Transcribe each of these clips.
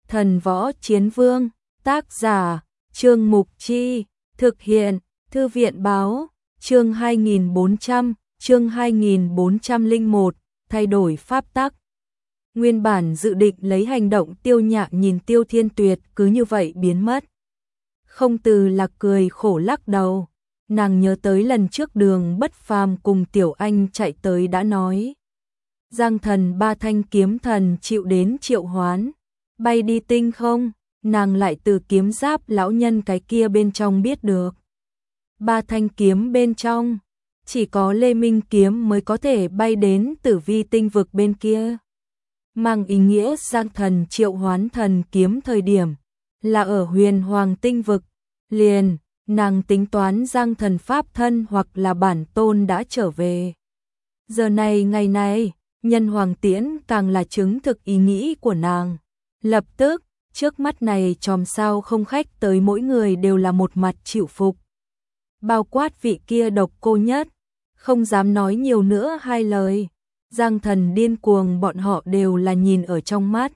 Thần Võ Chiến Vương, tác giả, Trương Mục Chi, thực hiện, Thư viện báo, chương 2401, thay đổi pháp tắc. Nguyên bản dự định lấy hành động Tiêu Nhạ nhìn Tiêu Thiên Tuyệt cứ như vậy biến mất. Không Từ là cười khổ lắc đầu, nàng nhớ tới lần trước Đường Bất Phàm cùng Tiểu Anh chạy tới đã nói. Giang thần ba thanh kiếm thần chịu đến triệu hoán, bay đi tinh không, nàng lại từ kiếm giáp lão nhân cái kia bên trong biết được. Ba thanh kiếm bên trong, chỉ có Lê Minh kiếm mới có thể bay đến Tử Vi tinh vực bên kia. Mang ý nghĩa Giang thần triệu hoán thần kiếm thời điểm là ở Huyền Hoàng tinh vực, liền nàng tính toán Giang thần pháp thân hoặc là bản tôn đã trở về. Giờ này ngày này, Nhân Hoàng Tiễn càng là chứng thực ý nghĩ của nàng. Lập tức, trước mắt này chòm sao không khách tới mỗi người đều là một mặt chịu phục. Bao quát vị kia độc cô nhất, không dám nói nhiều nữa hai lời. Giang thần điên cuồng bọn họ đều là nhìn ở trong mắt.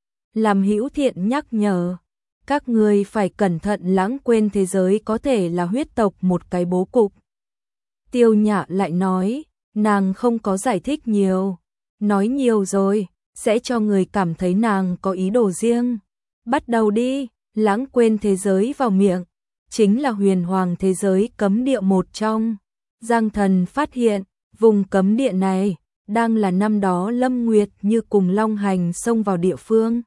Làm hữu thiện nhắc nhở, các người phải cẩn thận lãng quên thế giới có thể là huyết tộc một cái bố cục. Tiêu Nhạ lại nói, nàng không có giải thích nhiều, nói nhiều rồi, sẽ cho người cảm thấy nàng có ý đồ riêng. Bắt đầu đi, lãng quên thế giới vào miệng, chính là huyền hoàng thế giới cấm địa một trong. Giang thần phát hiện, vùng cấm địa này, đang là năm đó Lâm Nguyệt như cùng Long Hành xông vào địa phương.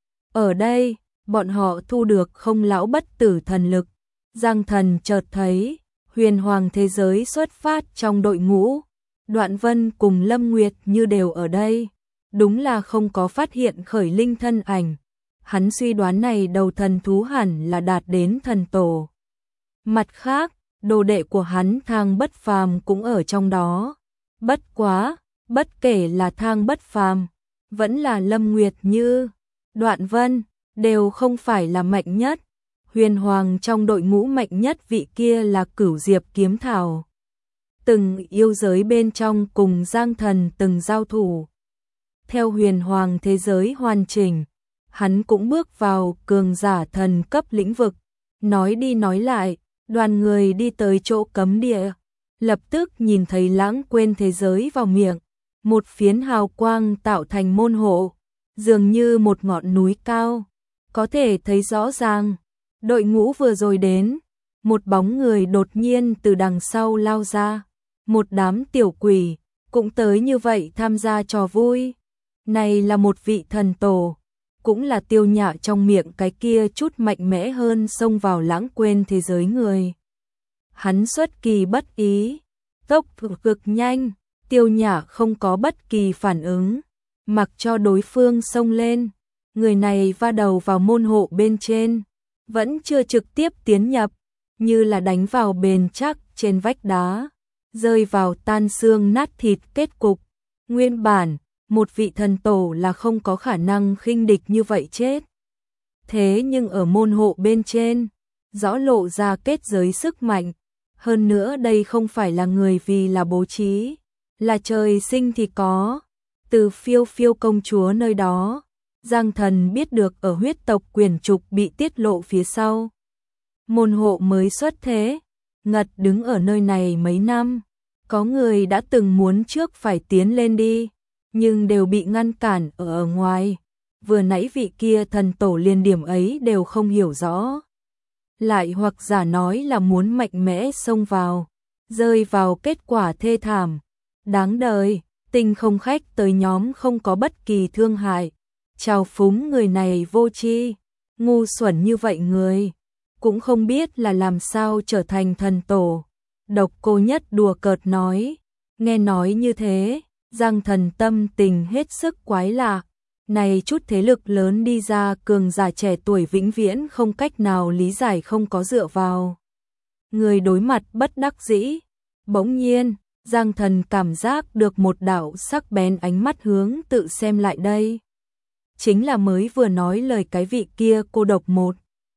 Ở đây, bọn họ thu được không lão bất tử thần lực. Giang thần chợt thấy, huyền hoàng thế giới xuất phát trong đội ngũ. Đoạn Vân cùng Lâm Nguyệt như đều ở đây. Đúng là không có phát hiện khởi linh thân ảnh. Hắn suy đoán này đầu thần thú hẳn là đạt đến thần tổ. Mặt khác, đồ đệ của hắn Thang Bất Phàm cũng ở trong đó. Bất quá, bất kể là Thang Bất Phàm, vẫn là Lâm Nguyệt Như, Đoạn Vân, đều không phải là mạnh nhất. Huyền Hoàng trong đội ngũ mạnh nhất vị kia là Cửu Diệp Kiếm Thảo. Từng yêu giới bên trong cùng Giang thần từng giao thủ. Theo huyền hoàng thế giới hoàn chỉnh, hắn cũng bước vào cường giả thần cấp lĩnh vực. Nói đi nói lại, đoàn người đi tới chỗ cấm địa, lập tức nhìn thấy lãng quên thế giới vào miệng. Một phiến hào quang tạo thành môn hộ, dường như một ngọn núi cao. Có thể thấy rõ ràng, đội ngũ vừa rồi đến, một bóng người đột nhiên từ đằng sau lao ra. Một đám tiểu quỷ, cũng tới như vậy tham gia trò vui. Này là một vị thần tổ, cũng là Tiêu Nhạ trong miệng cái kia chút mạnh mẽ hơn xông vào lãng quên thế giới người. Hắn xuất kỳ bất ý, tốc cực nhanh, Tiêu Nhạ không có bất kỳ phản ứng, mặc cho đối phương xông lên. Người này va đầu vào môn hộ bên trên, vẫn chưa trực tiếp tiến nhập, như là đánh vào bền chắc trên vách đá, rơi vào tan xương nát thịt kết cục. Nguyên bản, một vị thần tổ là không có khả năng khinh địch như vậy chết. Thế nhưng ở môn hộ bên trên, rõ lộ ra kết giới sức mạnh. Hơn nữa đây không phải là người vì là bố trí, là trời sinh thì có. Từ Phiêu Phiêu công chúa nơi đó, Giang thần biết được ở huyết tộc quyển trục bị tiết lộ phía sau. Môn hộ mới xuất thế, Ngật đứng ở nơi này mấy năm. Có người đã từng muốn trước phải tiến lên đi, nhưng đều bị ngăn cản ở ngoài. Vừa nãy vị kia thần tổ liên điểm ấy đều không hiểu rõ. Lại hoặc giả nói là muốn mạnh mẽ xông vào, rơi vào kết quả thê thảm. Đáng đời, tinh không khách tới nhóm không có bất kỳ thương hại. Chào phúng người này vô tri, ngu xuẩn như vậy người, cũng không biết là làm sao trở thành thần tổ. Độc cô nhất đùa cợt nói, nghe nói như thế, Giang thần tâm tình hết sức quái lạ. Này chút thế lực lớn đi ra cường giả trẻ tuổi vĩnh viễn không cách nào lý giải không có dựa vào. Người đối mặt bất đắc dĩ, bỗng nhiên, Giang thần cảm giác được một đạo sắc bén ánh mắt hướng tự xem lại đây. Chính là mới vừa nói lời cái vị kia cô độc một.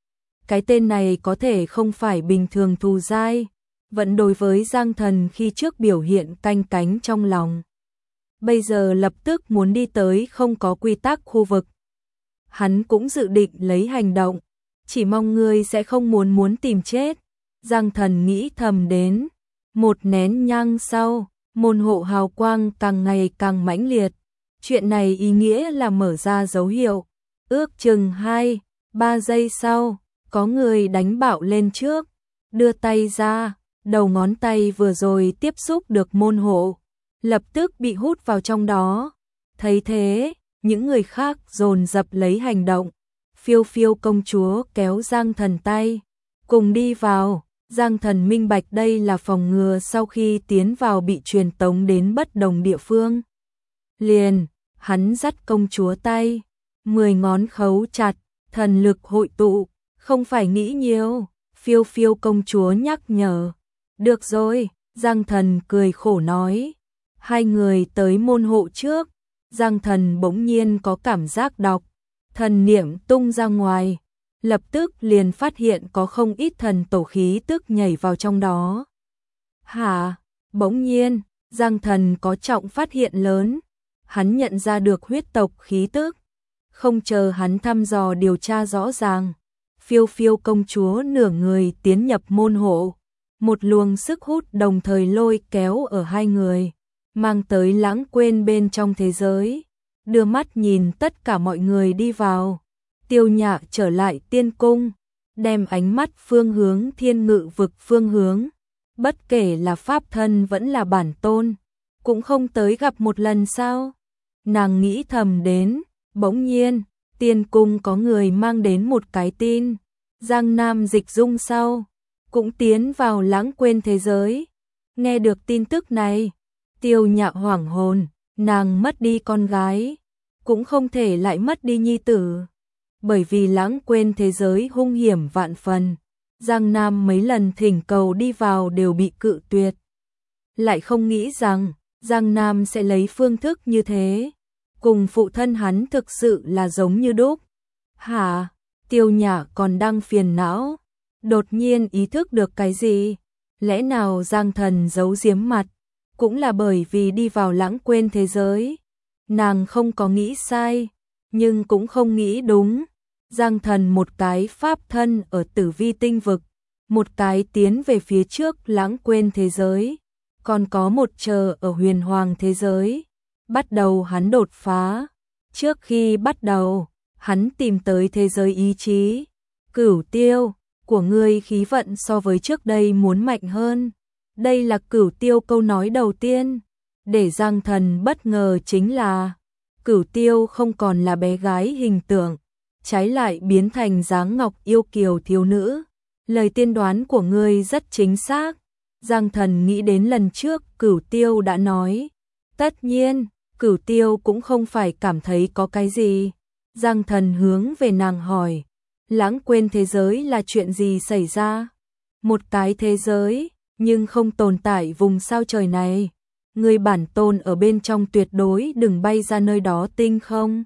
Cái tên này có thể không phải bình thường thù dai, vẫn đối với Giang thần khi trước biểu hiện canh cánh trong lòng. Bây giờ lập tức muốn đi tới không có quy tắc khu vực. hắn cũng dự định lấy hành động, chỉ mong ngươi sẽ không muốn tìm chết. Giang Thần nghĩ thầm đến, một nén nhang sau, môn hộ hào quang càng ngày càng mãnh liệt. Chuyện này ý nghĩa là mở ra dấu hiệu. Ước chừng 2-3 giây sau, có người đánh bạo lên trước, đưa tay ra, đầu ngón tay vừa rồi tiếp xúc được môn hộ, lập tức bị hút vào trong đó. Thấy thế, những người khác dồn dập lấy hành động. Phiêu Phiêu công chúa kéo Giang Thần tay, cùng đi vào. Giang Thần minh bạch đây là phòng ngừa sau khi tiến vào bị truyền tống đến bất đồng địa phương. Liền, hắn dắt công chúa tay, 10 ngón khấu chặt, thần lực hội tụ, không phải nghĩ nhiều. Phiêu Phiêu công chúa nhắc nhở. Được rồi, Giang Thần cười khổ nói. Hai người tới môn hộ trước, Giang Thần bỗng nhiên có cảm giác đọc, thần niệm tung ra ngoài, lập tức liền phát hiện có không ít thần tổ khí tức nhảy vào trong đó. Hả? Bỗng nhiên, Giang Thần có trọng phát hiện lớn, hắn nhận ra được huyết tộc khí tức. Không chờ hắn thăm dò điều tra rõ ràng, Phiêu Phiêu công chúa nửa người tiến nhập môn hộ, một luồng sức hút đồng thời lôi kéo ở hai người, mang tới lãng quên bên trong thế giới. Đưa mắt nhìn tất cả mọi người đi vào, Tiêu Nhạc trở lại tiên cung, đem ánh mắt phương hướng Thiên Ngự vực phương hướng, bất kể là pháp thân vẫn là bản tôn, cũng không tới gặp một lần sao? Nàng nghĩ thầm đến, bỗng nhiên, tiên cung có người mang đến một cái tin, Giang Nam Dịch Dung sau, cũng tiến vào lãng quên thế giới. Nghe được tin tức này, Tiêu Nhạc hoảng hồn, nàng mất đi con gái, cũng không thể lại mất đi nhi tử. Bởi vì lãng quên thế giới hung hiểm vạn phần, Giang Nam mấy lần thỉnh cầu đi vào đều bị cự tuyệt. Lại không nghĩ rằng, Giang Nam sẽ lấy phương thức như thế, cùng phụ thân hắn thực sự là giống như đúc. Hả? Tiêu Nhạc còn đang phiền não, đột nhiên ý thức được cái gì? Lẽ nào Giang Thần giấu giếm mặt, cũng là bởi vì đi vào lãng quên thế giới? Nàng không có nghĩ sai, nhưng cũng không nghĩ đúng. Giang Thần một cái pháp thân ở Tử Vi tinh vực, một cái tiến về phía trước lãng quên thế giới, còn có một chờ ở Huyền Hoàng thế giới. Bắt đầu hắn đột phá. Trước khi bắt đầu, hắn tìm tới thế giới ý chí. Cửu Tiêu, của ngươi khí vận so với trước đây muốn mạnh hơn. Đây là Cửu Tiêu câu nói đầu tiên. Để Giang Thần bất ngờ chính là Cửu Tiêu không còn là bé gái hình tượng, trái lại biến thành dáng ngọc yêu kiều thiếu nữ. Lời tiên đoán của ngươi rất chính xác. Giang Thần nghĩ đến lần trước Cửu Tiêu đã nói. Tất nhiên, Cửu Tiêu cũng không phải cảm thấy có cái gì. Giang Thần hướng về nàng hỏi, lãng quên thế giới là chuyện gì xảy ra? Một cái thế giới, nhưng không tồn tại vùng sao trời này. Người bản tôn ở bên trong tuyệt đối đừng bay ra nơi đó tinh không?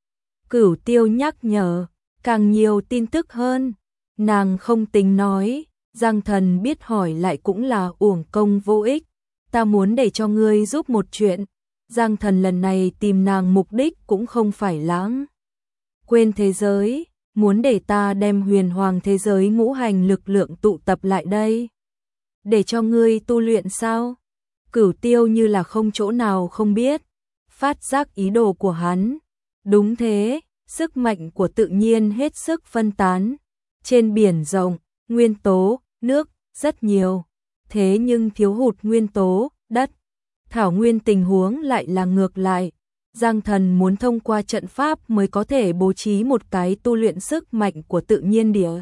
Cửu Tiêu nhắc nhở, càng nhiều tin tức hơn. Nàng không tính nói, Giang Thần biết hỏi lại cũng là uổng công vô ích. Ta muốn để cho ngươi giúp một chuyện. Giang Thần lần này tìm nàng mục đích cũng không phải lãng quên thế giới, muốn để ta đem Huyền Hoàng thế giới ngũ hành lực lượng tụ tập lại đây. Để cho ngươi tu luyện sao? Cửu Tiêu như là không chỗ nào không biết, phát giác ý đồ của hắn. Đúng thế, sức mạnh của tự nhiên hết sức phân tán. Trên biển rộng, nguyên tố, nước, rất nhiều. Thế nhưng thiếu hụt nguyên tố, đất. Thảo nguyên tình huống lại là ngược lại. Giang Thần muốn thông qua trận pháp mới có thể bố trí một cái tu luyện sức mạnh của tự nhiên địa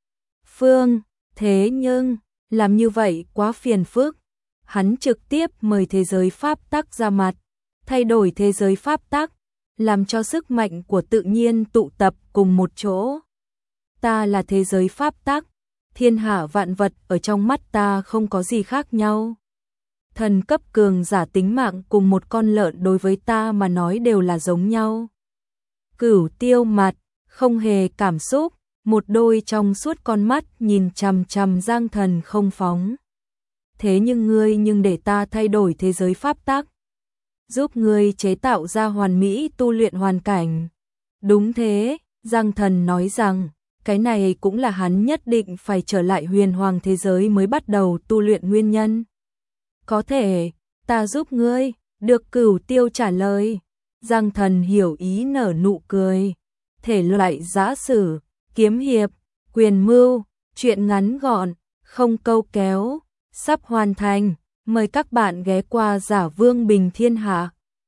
phương. Thế nhưng, làm như vậy quá phiền phức. Hắn trực tiếp mời thế giới pháp tắc ra mặt, thay đổi thế giới pháp tắc, làm cho sức mạnh của tự nhiên tụ tập cùng một chỗ. Ta là thế giới pháp tắc, thiên hạ vạn vật ở trong mắt ta không có gì khác nhau. Thần cấp cường giả tính mạng cùng một con lợn đối với ta mà nói đều là giống nhau. Cửu Tiêu mặt, không hề cảm xúc, một đôi trong suốt con mắt nhìn chằm chằm Giang Thần không phóng. Thế nhưng ngươi để ta thay đổi thế giới pháp tắc, giúp ngươi chế tạo ra hoàn mỹ tu luyện hoàn cảnh. Đúng thế, Giang Thần nói rằng, cái này cũng là hắn nhất định phải trở lại huyền hoàng thế giới mới bắt đầu tu luyện nguyên nhân. Có thể, ta giúp ngươi, được Cửu Tiêu trả lời. Giang Thần hiểu ý nở nụ cười. Thể loại giã sử, kiếm hiệp, quyền mưu, truyện ngắn gọn, không câu kéo, sắp hoàn thành. Mời các bạn ghé qua Giả Vương Bình Thiên Hạ.